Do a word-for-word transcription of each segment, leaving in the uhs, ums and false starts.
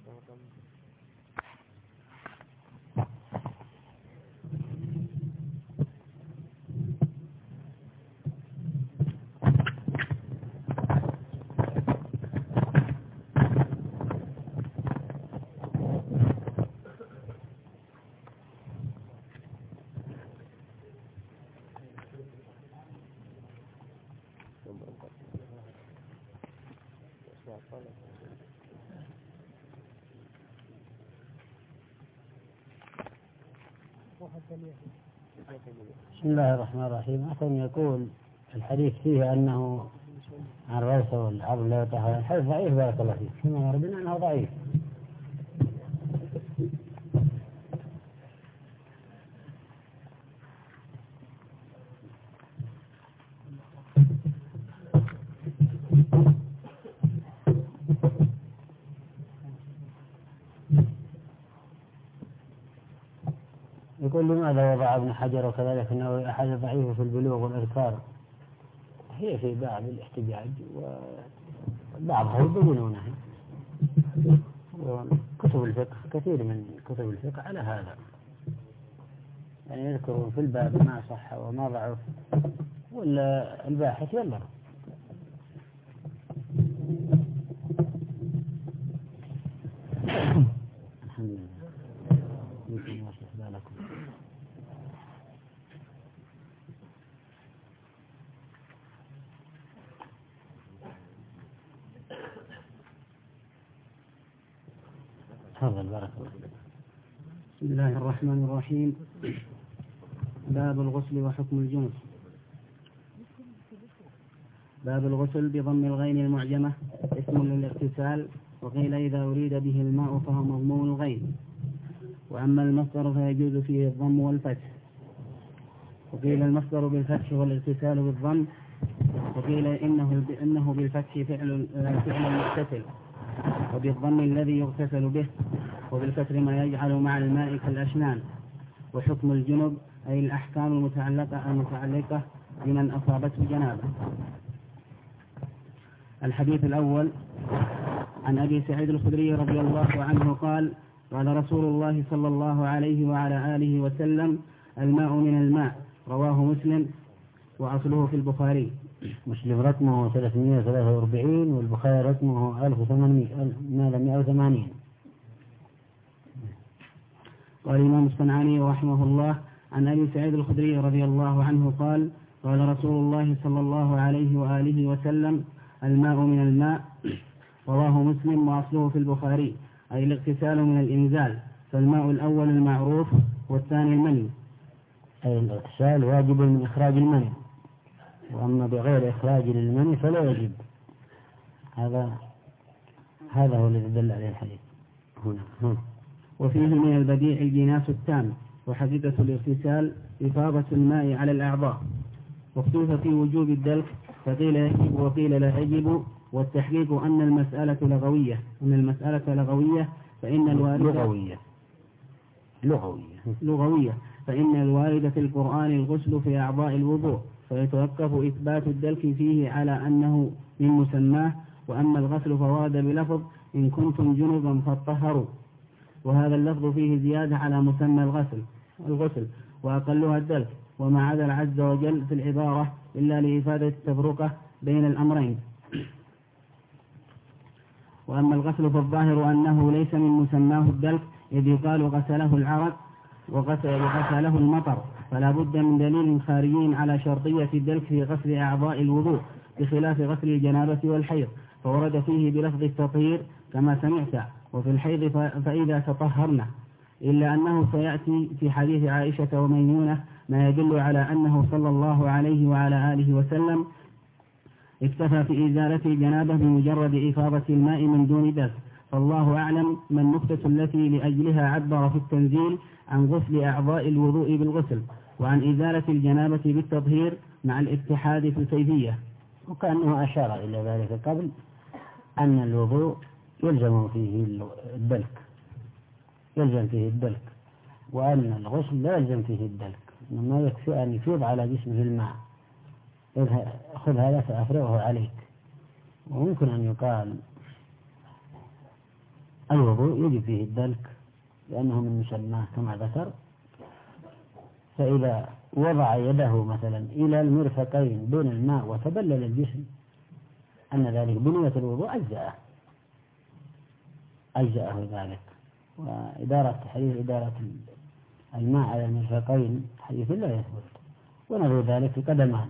بسم الله الرحمن الرحيم. أخذ يقول الحديث فيه أنه عن الرأس والعظم لا يطهر، الحديث ضعيف بارك الله فيك، كما ربنا أنه ضعيف. يقول لماذا وضع ابن حجر وكذلك أنه أحد ضعيف في البلوغ والأذكار؟ هي في بعض الاحتجاج وبعضها يبينونها، وكتب الفقه كثير من كتب الفقه على هذا، يعني يذكرون في الباب ما صح وما ضعف، ولا الباحث ينظر. الحمد لله. يمكن يصلح بالكم. تفضل بارك الله. بسم الله الرحمن الرحيم. باب الغسل وحكم الجنب. باب الغسل بضم الغين المعجمة اسم للاغتسال، وقيل إذا أريد به الماء فهو مضمون الغين، وأما المصدر فيجوز فيه الضم والفتح، وقيل المصدر بالفتح والاغتسال بالضم، وقيل إنه إنه بالفتح فعل فعل المغتسل، وبالضم الذي يغتسل به، وبالكسر ما يجعل مع الماء كالأشنان. وحكم الجنب أي الأحكام المتعلقة المتعلقة بمن أصابته جنابة. الحديث الأول عن أبي سعيد الخدري رضي الله عنه قال: قال رسول الله صلى الله عليه وعلى آله وسلم: الماء من الماء. رواه مسلم وأصله في البخاري. مسلم رقمه ثلاثمائة وثلاثة وأربعين والبخاري رقمه ألف وثمانمائة وثمانين. قال الإمام الصنعاني رحمه الله عن أبي سعيد الخدري رضي الله عنه قال: قال رسول الله صلى الله عليه وآله وسلم: الماء من الماء. رواه مسلم وأصله في البخاري، أي الاغتسال من الإنزال، فالماء الأول المعروف والثاني المني. أي الاغتسال واجب من إخراج المني، وأما بغير إخراج للمني فلا يجب. هذا هذا هو الذي دل عليه الحديث هنا. هنا. وفيه من البديع الجناس التام، وحقيقة الاغتسال إفاضة الماء على الأعضاء. واختلف في وجوب الدلك، فقيل يجب وقيل لا يجب، والتحقيق أن المسألة لغوية أن المسألة لغوية فإن الواردة لغوية لغوية لغوية فإن الوارد في القرآن الغسل في أعضاء الوضوء، فيتوقف إثبات الدلك فيه على أنه من مسماه، وأما الغسل فورد بلفظ: إن كنتم جنبا فاطهروا، وهذا اللفظ فيه زيادة على مسمى الغسل الغسل وأقلها الدلك، وما عدا عز وجل في العبارة إلا لإفادة التفرقة بين الأمرين. وأما الغسل فالظاهر أنه ليس من مسماه الدلك، إذ يقال غسله العرق وغسله المطر، فلا بد من دليل خارجي على شرطية الدلك في غسل أعضاء الوضوء، بخلاف غسل الجنابة والحيض، فورد فيه بلفظ التطهير كما سمعت، وفي الحيض فإذا تطهرنا، إلا أنه سيأتي في حديث عائشة وميمونة ما يدل على أنه صلى الله عليه وعلى آله وسلم اكتفى في إزالة الجنابة بمجرد إفاضة الماء من دون دلك، فالله أعلم ما النقطة التي لأجلها عبر في التنزيل عن غسل أعضاء الوضوء بالغسل، وعن إزالة الجنابة بالتطهير مع الاتحاد في الكيفية. وكأنه أشار إلى ذلك قبل أن الوضوء يلزم فيه الدلك يلزم فيه الدلك وأن الغسل لا يلزم فيه الدلك، إنما يكفي أن يفيض على جسمه الماء: خذ هذا فأفرغه عليك. وممكن أن يقال الوضوء يجب فيه الدلك لأنه من مسماه كما ذكر. فإذا وضع يده مثلا إلى المرفقين بين الماء وتبلل الجسم أن ذلك بنية الوضوء أجزأه أجزأه ذلك. وإدارة تحرير إدارة الماء على المرفقين حديث لا يثبت، ونظر ذلك في قدمان.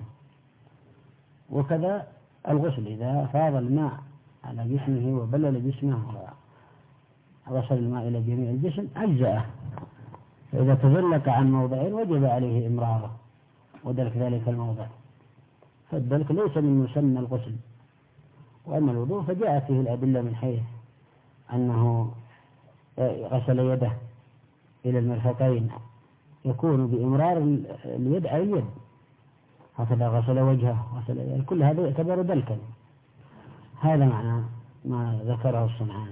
وكذا الغسل إذا فاض الماء على جسمه وبلل جسمه ووصل الماء إلى جميع الجسم أجزأه. فإذا تزلق عن موضعين وجب عليه إمراره ودلك ذلك الموضع. فالدلك ليس من مسمى الغسل. وأما الوضوء فجاءت فيه الأدلة من حيث أنه غسل يده إلى المرفقين يكون بإمرار اليد على اليد، هكذا غسل وجهه غسل يده، كل هذا يعتبر دلكا. هذا معنى ما ذكره الصنعاني.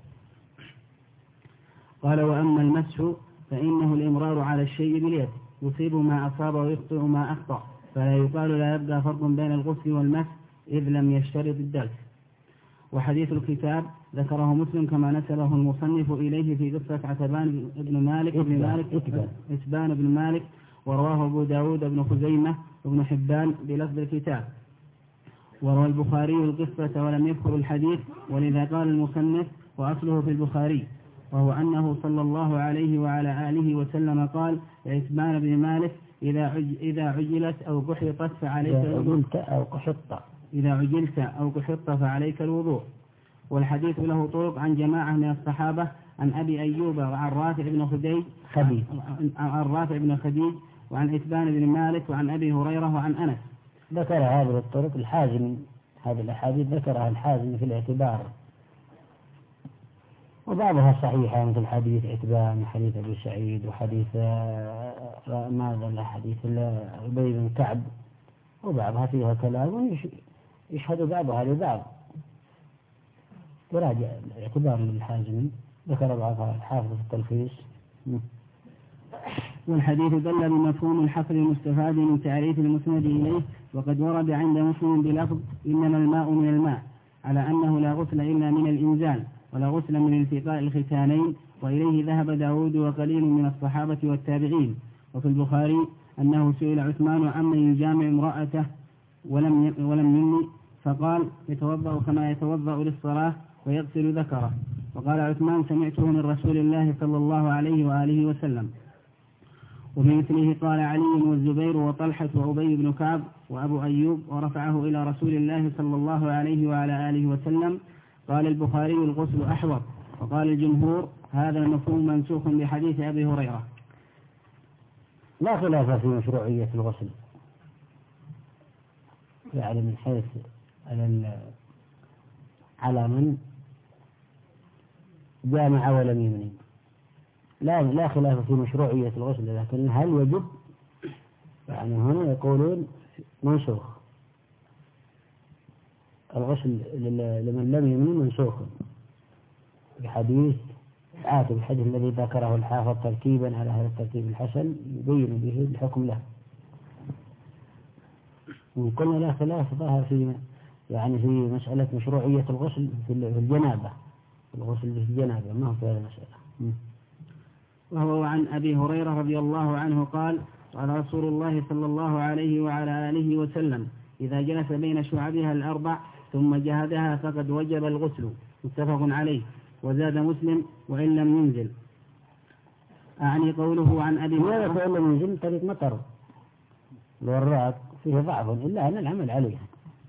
قال: وأما المسح فإنه الإمرار على الشيء باليد، يصيب ما أصاب ويخطئ ما أخطأ، فلا يقال لا يبقى فرق بين الغسل والمسح إذ لم يشترط الدلك. وحديث الكتاب ذكره مسلم كما نسبه المصنف إليه في قصة عتبان بن مالك بن مالك عتبان بن مالك، ورواه أبو داود بن خزيمة وابن حبان بلفظ الكتاب. وروى البخاري القصة ولم يذكر الحديث، ولذا قال المصنف وأصله في البخاري، وهو أنه صلى الله عليه وعلى آله وسلم قال لعتبان بن مالك: إذا إذا عجلت أو قحطت فعليك الوضوء أو قحطت إذا عجلت أو قحطت فعليك الوضوء. والحديث له طرق عن جماعة من الصحابة عن أبي أيوب وعن رافع بن خديج خديج عن رافع بن خديج وعن عتبان بن مالك وعن أبي هريرة وعن أنس. ذكر هذه الطرق الحازم، هذه الأحاديث ذكرها الحازم في الاعتبار، وبعضها صحيحة مثل حديث عتبان وحديث أبي سعيد وحديث ماذا حديث أبي بن كعب، وبعضها فيها كلام يشهد بعضها لبعض. وراجع الاعتبار للحازم ذكر بعضها الحافظ في التلخيص. والحديث دل بمفهوم الحصر المستفاد من تعريف المسند إليه، وقد ورد عند مسلم بلفظ إنما الماء من الماء، على أنه لا غسل إلا من الإنزال ولا غسل من التقاء الختانين، وإليه ذهب داود وقليل من الصحابة والتابعين. وفي البخاري أنه سئل عثمان عمن يجامع امرأته ولم ولم يني، فقال: يتوضأ كما يتوضأ للصلاة ويغسل ذكره. وقال عثمان: سمعته من رسول الله صلى الله عليه وآله وسلم. وبمثله قال علي والزبير وطلحة وأبي بن كعب وأبو أيوب، ورفعه إلى رسول الله صلى الله عليه وعلى آله وسلم. قال البخاري: الغسل أحوط. وقال الجمهور: هذا المفهوم منسوخ بحديث أبي هريرة. لا خلاف في مشروعية الغسل، يعني من حيث على من جامع ولم يمني، لا لا خلاف في مشروعية الغسل، لكن هل يجب؟ يعني هنا يقولون منسوخ، الغسل لمن لم يمني منسوخ بحديث عاتب، الحديث الذي ذكره الحافظ ترتيبا على هذا الترتيب الحسن يبين به الحكم له. وقلنا لا خلاف ظاهر في يعني في مسألة مشروعية الغسل في الجنابة، الغسل في الجنابة ما هو في هذه المسألة. وهو عن أبي هريرة رضي الله عنه قال: قال رسول الله صلى الله عليه وعلى آله وسلم: إذا جلس بين شعبها الأربع ثم جهدها فقد وجب الغسل. متفق عليه. وزاد مسلم: وإن لم ينزل. أعني قوله عن أبي هريرة وإن لم ينزل طريق مطر الوراق فيه ضعف إلا أن العمل عليها.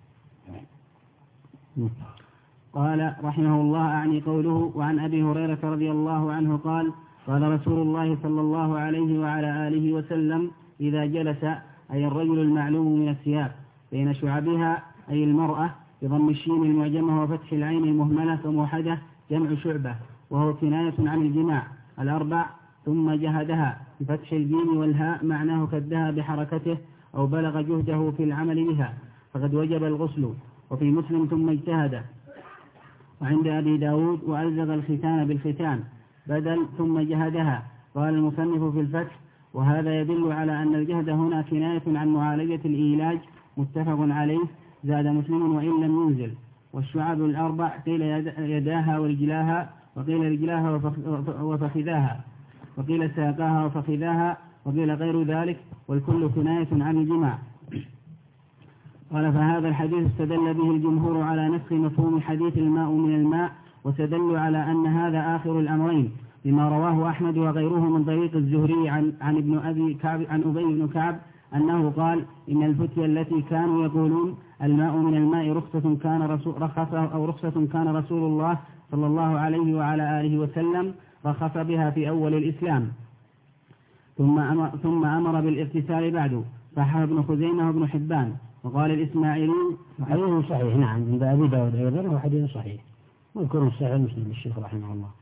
قال رحمه الله: أعني قوله وعن أبي هريرة رضي الله عنه قال: قال رسول الله صلى الله عليه وعلى آله وسلم: إذا جلس، أي الرجل المعلوم من الثياب، بين شعبها أي المرأة بضم الشين المعجمة وفتح العين المهملة فموحدة جمع شعبة، وهو كناية عن الجماع الأربع، ثم جهدها بفتح الجيم والهاء معناه كدها بحركته أو بلغ جهده في العمل بها فقد وجب الغسل. وفي مسلم: ثم اجتهد. وعند أبي داود: وألزغ الختان بالختان بدل ثم جهدها. قال المصنف في الفتح: وهذا يدل على أن الجهد هنا كناية عن معالجة الإيلاج. متفق عليه. زاد مسلم: وإن لم ينزل. والشعب الأربع قيل يداها ورجلاها، وقيل رجلاها وفخذاها، وقيل ساقاها وفخذاها، وقيل غير ذلك، والكل كناية عن الجماع. قال فهذا الحديث استدل به الجمهور على نسخ مفهوم حديث الماء من الماء، واستدلوا على أن هذا آخر الأمرين بما رواه أحمد وغيره من طريق الزهري عن عن ابن أبي كعب عن أبي بن كعب أنه قال إن الفتية التي كانوا يقولون الماء من الماء رخصة كان رسول رخصة أو رخصة كان رسول الله صلى الله عليه وعلى آله وسلم رخص بها في أول الإسلام، ثم أمر, ثم أمر بالاغتسال بعده، صححه ابن خزيمة وابن حبان. وقال الإسماعيلي حديث صحيح، نعم، عند أبي داود أيضا هو حديث صحيح، مذكور في صحيح مسلم الشيخ رحمه الله.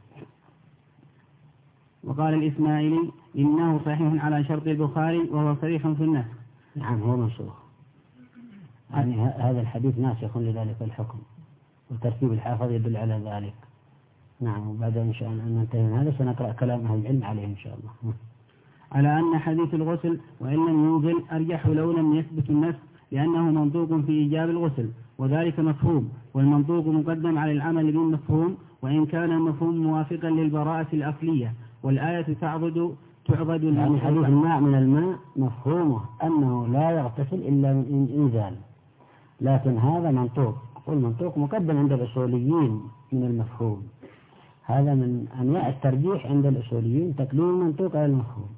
وقال الإسماعيلي إنه صحيح على شرط البخاري وهو صريح في النسخ. نعم هو منسوخ، يعني هذا الحديث ناسخ لذلك الحكم، وترتيب الحافظ يدل على ذلك. نعم، وبعد إن شاء الله أن ننتهي من هذا سنقرأ كلام أهل العلم عليه إن شاء الله. على أن حديث الغسل وإن لم ينزل أرجح لو لم يثبت النسخ، لأنه منطوق في إيجاب الغسل، وذلك مفهوم، والمنطوق مقدم على العمل بالمفهوم، وإن كان المفهوم موافقا للبراءة الأصلية، والآية تعبد تعبد يعني حديث الماء من الماء مفهومه أنه لا يغتسل إلا من إنزال، لكن هذا منطوق، والمنطوق مقدم عند الأصوليين من المفهوم. هذا من أنواع الترجيح عند الأصوليين، تقديم المنطوق على المفهوم،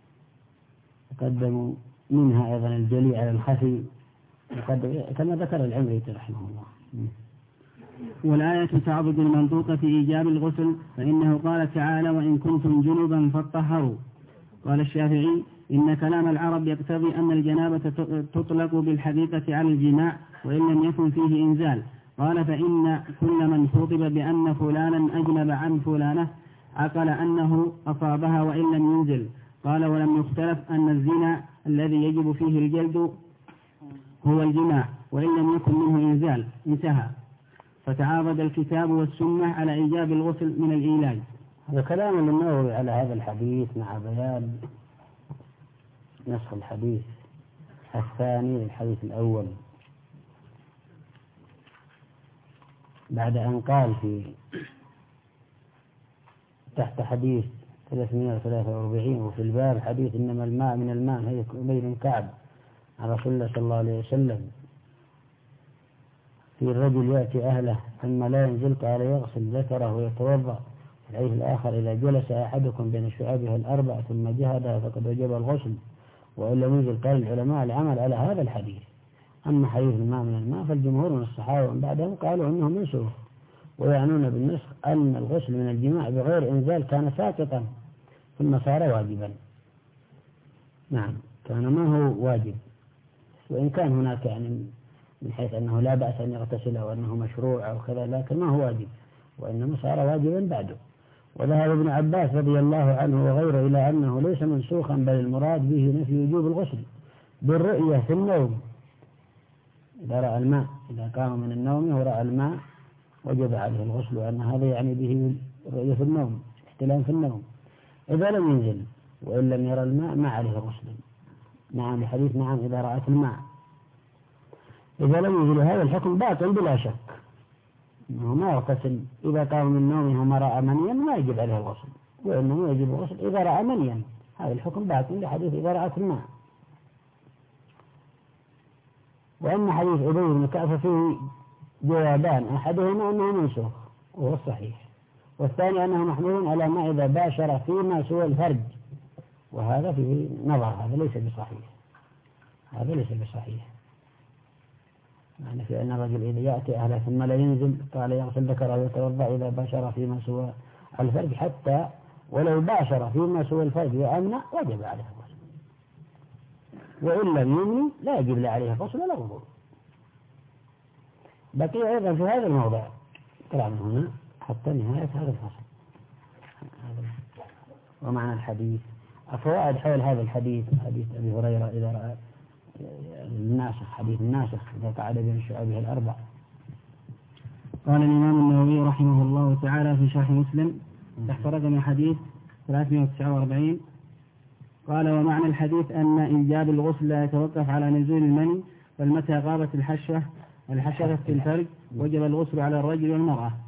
قدموا منها أيضا الجلي على الخفي كما ذكر العمريتي رحمه الله. والآية تعبد المنطوق في إيجاب الغسل، فإنه قال تعالى وإن كنتم جنبا فاطهروا. قال الشافعي إن كلام العرب يقتضي أن الجنابة تطلق بالحقيقة على الجماع وإن لم يكن فيه إنزال. قال فإن كل من خطب بأن فلانا أجنب عن فلانة عقل أنه أصابها وإن لم ينزل. قال ولم يختلف أن الزنا الذي يجب فيه الجلد هو الجماع وإن لم يكن منه إنزال. انتهى. فتعارض الكتاب والسنة على إيجاب الغسل من الإيلاج. هذا كلام النووي على هذا الحديث مع بيان نسخ الحديث الثاني للحديث الأول، بعد أن قال في تحت حديث ثلاثمائة وثلاثة وأربعين وفي الباب حديث إنما الماء من الماء هي أبي بن كعب عن رسول الله صلى الله عليه وسلم في الرجل يأتي أهله ثم لا ينزل قال يغسل ذكره ويتوضأ. الحديث الآخر إذا جلس أحدكم بين شعابها الأربع ثم جهدها فقد وجب الغسل وإن لم ينزل. قال العلماء العمل على هذا الحديث. أما حديث الماء من الماء فالجمهور من الصحابة ومن بعدهم قالوا إنه منسوخ، ويعنون بالنسخ أن الغسل من الجماع بغير إنزال كان ساقطا ثم صار واجبا. نعم، كان ما هو واجب، وإن كان هناك يعني من حيث أنه لا بأس أن يغتسل أو أنه مشروع أو كذا، لكن ما هو واجب وإنما صار واجبا بعده. وذهب ابن عباس رضي الله عنه وغيره إلى أنه ليس منسوخا بل المراد به نفي وجوب الغسل بالرؤية في النوم. إذا رأى الماء، إذا قام من النوم ورأى الماء وجب عليه الغسل، وأن هذا يعني به الرؤية في النوم، احتلام في النوم. إذا لم ينزل وإن لم يرى الماء ما عليه غسل. نعم، الحديث نعم إذا رأت الماء. إذا لم ينزل هذا الحكم باطل بلا شك، إنه ما يغتسل إذا قام من نومه وما رأى منيا ما يجب عليه الغسل، وإنه يجب الغسل إذا رأى منيا. هذا الحكم باطل لحديث إذا رأت الماء. وأما حديث أبي بن كعب فيه جوابان، أحدهما أنه منسوخ وهو الصحيح، والثاني أنه محمول على ما إذا باشر فيما سوى الفرج، وهذا فيه نظر، هذا ليس بصحيح، هذا ليس بصحيح. يعني في أن الرجل إذا يأتي أهله ثم لا ينزل قال يغسل ذكره ويتوضأ إذا باشر فيما سوى الفرج، حتى ولو باشر فيما سوى الفرج وأمنع وجب عليه الغسل، وإن لم يمني لا يجب لا عليه غسل ولا وضوء. بقي أيضا في هذا الموضع طلع من هنا حتى نهاية هذا الفصل. ومعنى الحديث الفوائد حول هذا الحديث، حديث أبي هريرة إذا رأى الناسخ، حديث الناسخ إذا قعد بين شعابه الأربع. قال الإمام النووي رحمه الله تعالى في شرح مسلم تحت رقم حديث ثلاثمائة وتسعة وأربعين قال ومعنى الحديث أن إيجاب الغسل لا يتوقف على نزول المني، بل متى غابت الحشوة الحشرة في الفرج وجب الغسل على الرجل والمرأة.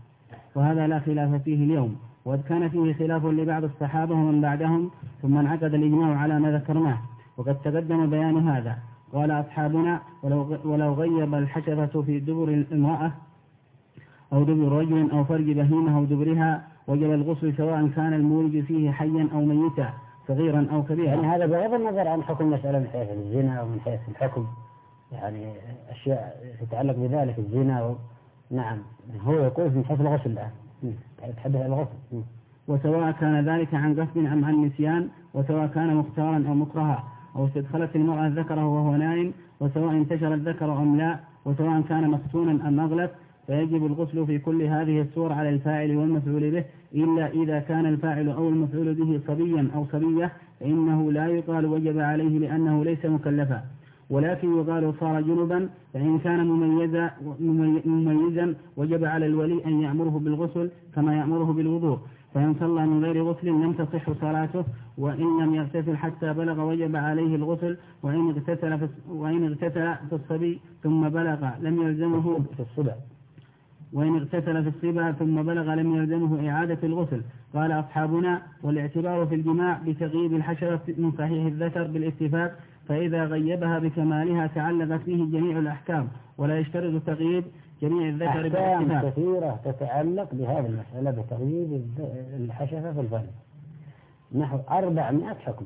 وهذا لا خلاف فيه اليوم، وقد كان فيه خلاف لبعض الصحابة ومن بعدهم، ثم انعقد الإجماع على ما ذكرناه، وقد تقدم بيان هذا. قال أصحابنا: ولو, ولو غيب الحشرة في دبر الامرأة أو دبر رجل أو فرج بهيمة أو دبرها وجب الغسل سواء كان المولد فيه حيا أو ميتا صغيرا أو كبيرا. يعني هذا بغض النظر عن حكم المسألة من حيث الزنا ومن حيث الحكم، يعني أشياء تتعلق بذلك الزنا و... نعم هو يقول من حيث الغسل الآن يتحدث عن الغسل. وسواء كان ذلك عن قصد أم عن نسيان، وسواء كان مختارا أو مكرها، أو استدخلت المرأة ذكره وهو نائم، وسواء انتشر الذكر أم لا، وسواء كان مختونا أم أغلب، فيجب الغسل في كل هذه الصور على الفاعل والمفعول به، إلا إذا كان الفاعل أو المفعول به صبيا أو صبية، فإنه لا يقال وجب عليه لأنه ليس مكلفا، ولكن يقال صار جنبا. فإن كان مميزا, مميزا وجب على الولي أن يأمره بالغسل كما يأمره بالوضوء، فإن صلى من غير غسل لم تصح صلاته، وإن لم يغتسل حتى بلغ وجب عليه الغسل، وإن اغتسل في, وإن اغتسل في الصبي ثم بلغ لم يلزمه في الصبع وإن اغتسل في الصبا ثم بلغ لم يلزمه إعادة الغسل. قال أصحابنا: والاعتبار في الجماع بتغييب الحشرة من صحيح الذكر بالاتفاق، فإذا غيبها بكمالها تعلقت فيه جميع الأحكام، ولا يشترط تغييب جميع الذكر بالاتفاق. أحكام كثيرة تتعلق بهذه المسألة بتغييب الحشرة في الفم، نحو أربعمائة حكم.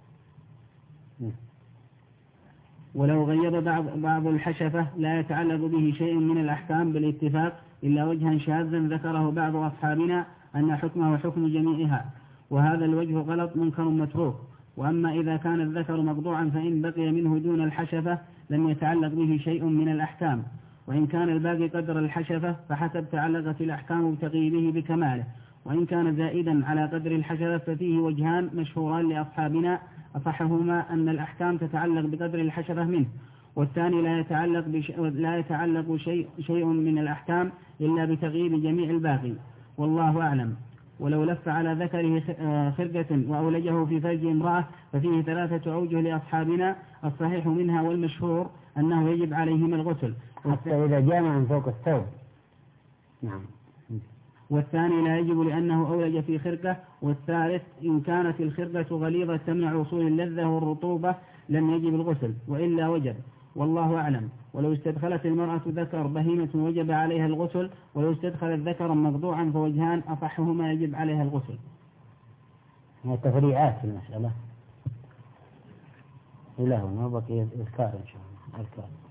ولو غيب بعض, بعض الحشفة لا يتعلق به شيء من الأحكام بالاتفاق إلا وجها شاذا ذكره بعض أصحابنا أن حكمه حكم جميعها، وهذا الوجه غلط منكر متروك. وأما إذا كان الذكر مقطوعا فإن بقي منه دون الحشفة لم يتعلق به شيء من الأحكام، وإن كان الباقي قدر الحشفة فحسب تعلقت الأحكام بتغييبه بكماله، وإن كان زائدا على قدر الحشفة ففيه وجهان مشهوران لأصحابنا، أصحهما أن الأحكام تتعلق بقدر الحشفة منه، والثاني لا يتعلق, بش... لا يتعلق شيء... شيء من الأحكام إلا بتغييب جميع الباقي، والله أعلم. ولو لف على ذكره خرقة وأولجه في فرج امرأة ففيه ثلاثة أوجه لأصحابنا، الصحيح منها والمشهور أنه يجب عليهما الغسل، حتى إذا جامع من فوق الثوب. نعم. والثاني لا يجب لأنه أولج في خرقة، والثالث إن كانت الخرقة غليظة تمنع وصول اللذة والرطوبة لم يجب الغسل، وإلا وجب، والله أعلم. ولو استدخلت المرأة ذكر بهيمة وجب عليها الغسل، ولو استدخلت ذكرا مقطوعا فوجهان أصحهما يجب عليها الغسل. هي تفريعات في المسألة. إله ونوبك إذكار إن شاء الله.